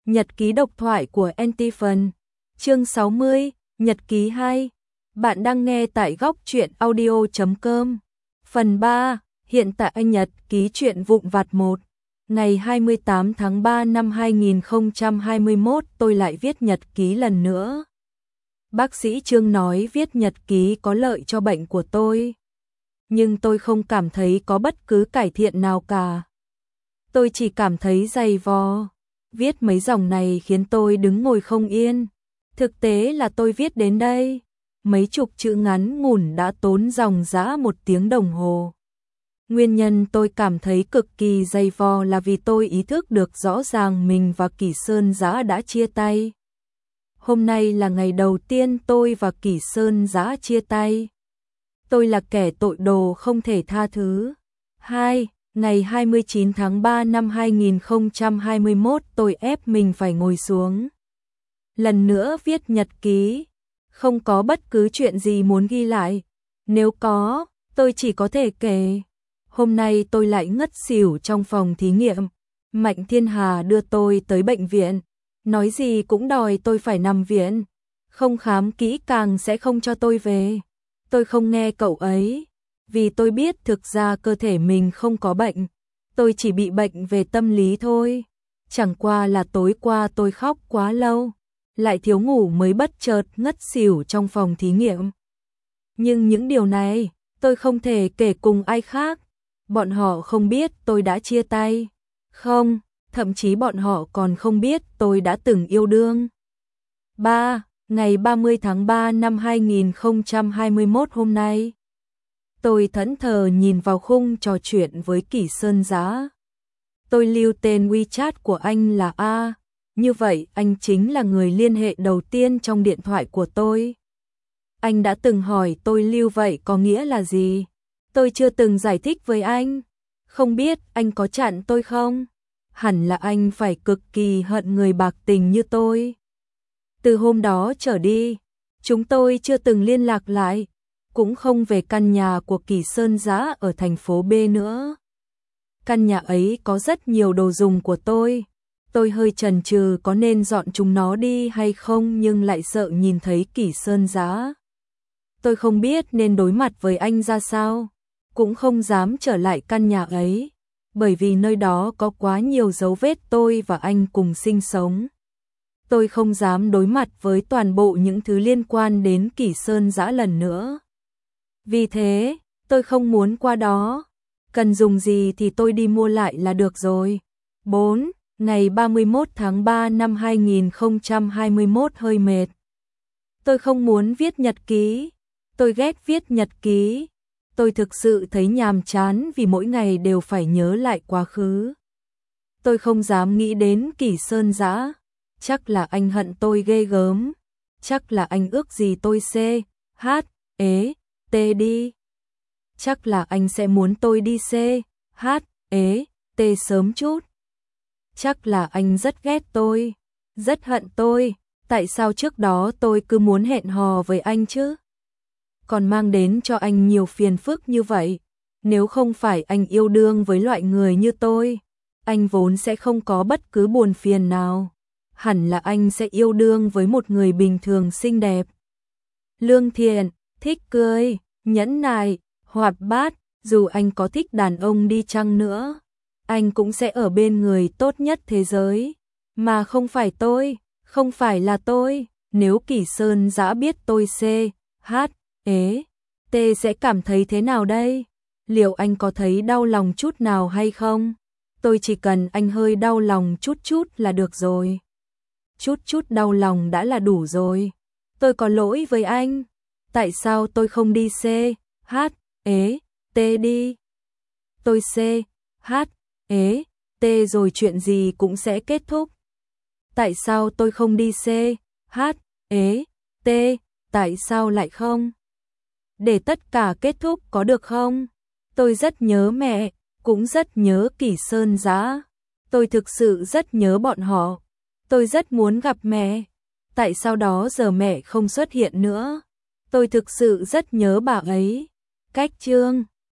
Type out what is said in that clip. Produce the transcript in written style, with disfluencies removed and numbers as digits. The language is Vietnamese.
Nhật ký độc thoại của Antiphon. Chương 60, Nhật ký 2. Bạn đang nghe tại góc truyện audio.com. Phần 3, hiện tại anh Nhật ký truyện vụn vặt 1. Ngày 28 tháng 3 năm 2021 tôi lại viết nhật ký lần nữa. Bác sĩ Trương nói viết nhật ký có lợi cho bệnh của tôi. Nhưng tôi không cảm thấy có bất cứ cải thiện nào cả. Tôi chỉ cảm thấy dày vò. Viết mấy dòng này khiến tôi đứng ngồi không yên. Thực tế là tôi viết đến đây. Mấy chục chữ ngắn ngủn đã tốn dòng dã 1 tiếng đồng hồ. Nguyên nhân tôi cảm thấy cực kỳ dày vò là vì tôi ý thức được rõ ràng mình và Kỷ Sơn Dã đã chia tay. Hôm nay là ngày đầu tiên tôi và Kỷ Sơn Dã chia tay. Tôi là kẻ tội đồ không thể tha thứ. 2. Ngày 29 tháng 3 năm 2021 tôi ép mình phải ngồi xuống. Lần nữa viết nhật ký. Không có bất cứ chuyện gì muốn ghi lại. Nếu có, tôi chỉ có thể kể. Hôm nay tôi lại ngất xỉu trong phòng thí nghiệm. Mạnh Thiên Hà đưa tôi tới bệnh viện. Nói gì cũng đòi tôi phải nằm viện. Không khám kỹ càng sẽ không cho tôi về. Tôi không nghe cậu ấy. Vì tôi biết thực ra cơ thể mình không có bệnh. Tôi chỉ bị bệnh về tâm lý thôi. Chẳng qua là tối qua tôi khóc quá lâu. Lại thiếu ngủ mới bất chợt ngất xỉu trong phòng thí nghiệm. Nhưng những điều này, tôi không thể kể cùng ai khác. Bọn họ không biết tôi đã chia tay. Không, thậm chí bọn họ còn không biết tôi đã từng yêu đương. 3. Ngày 30 tháng 3 năm 2021 hôm nay. Tôi thẫn thờ nhìn vào khung trò chuyện với Kỷ Sơn Dã. Tôi lưu tên WeChat của anh là A. Như vậy anh chính là người liên hệ đầu tiên trong điện thoại của tôi. Anh đã từng hỏi tôi lưu vậy có nghĩa là gì? Tôi chưa từng giải thích với anh. Không biết anh có chặn tôi không? Hẳn là anh phải cực kỳ hận người bạc tình như tôi. Từ hôm đó trở đi, chúng tôi chưa từng liên lạc lại. Cũng không về căn nhà của Kỷ Sơn Dã ở thành phố B nữa. Căn nhà ấy có rất nhiều đồ dùng của tôi. Tôi hơi chần chừ có nên dọn chúng nó đi hay không nhưng lại sợ nhìn thấy Kỷ Sơn Dã. Tôi không biết nên đối mặt với anh ra sao. Cũng không dám trở lại căn nhà ấy. Bởi vì nơi đó có quá nhiều dấu vết tôi và anh cùng sinh sống. Tôi không dám đối mặt với toàn bộ những thứ liên quan đến Kỷ Sơn Dã lần nữa. Vì thế, tôi không muốn qua đó. Cần dùng gì thì tôi đi mua lại là được rồi. 4. Ngày 31 tháng 3 năm 2021 hơi mệt. Tôi không muốn viết nhật ký. Tôi ghét viết nhật ký. Tôi thực sự thấy nhàm chán vì mỗi ngày đều phải nhớ lại quá khứ. Tôi không dám nghĩ đến Kỷ Sơn Dã. Chắc là anh hận tôi ghê gớm. Chắc là anh ước gì tôi C, H, E, T đi. Chắc là anh sẽ muốn tôi đi C, H, E, T sớm chút. Chắc là anh rất ghét tôi, rất hận tôi. Tại sao trước đó tôi cứ muốn hẹn hò với anh chứ? Còn mang đến cho anh nhiều phiền phức như vậy. Nếu không phải anh yêu đương với loại người như tôi, anh vốn sẽ không có bất cứ buồn phiền nào. Hẳn là anh sẽ yêu đương với một người bình thường xinh đẹp, lương thiện, thích cười, nhẫn nại, hoạt bát. Dù anh có thích đàn ông đi chăng nữa, anh cũng sẽ ở bên người tốt nhất thế giới. Mà không phải tôi, không phải là tôi. Nếu Kỷ Sơn Dã biết tôi C, H, E, T sẽ cảm thấy thế nào đây? Liệu anh có thấy đau lòng chút nào hay không? Tôi chỉ cần anh hơi đau lòng chút chút là được rồi. Chút chút đau lòng đã là đủ rồi. Tôi có lỗi với anh. Tại sao tôi không đi C, H, E, T đi? Tôi C, H, E, T rồi chuyện gì cũng sẽ kết thúc. Tại sao tôi không đi C, H, E, T? Tại sao lại không? Để tất cả kết thúc có được không? Tôi rất nhớ mẹ, cũng rất nhớ Kỷ Sơn Dã. Tôi thực sự rất nhớ bọn họ. Tôi rất muốn gặp mẹ. Tại sao đó giờ mẹ không xuất hiện nữa? Tôi thực sự rất nhớ bà ấy. Cách chương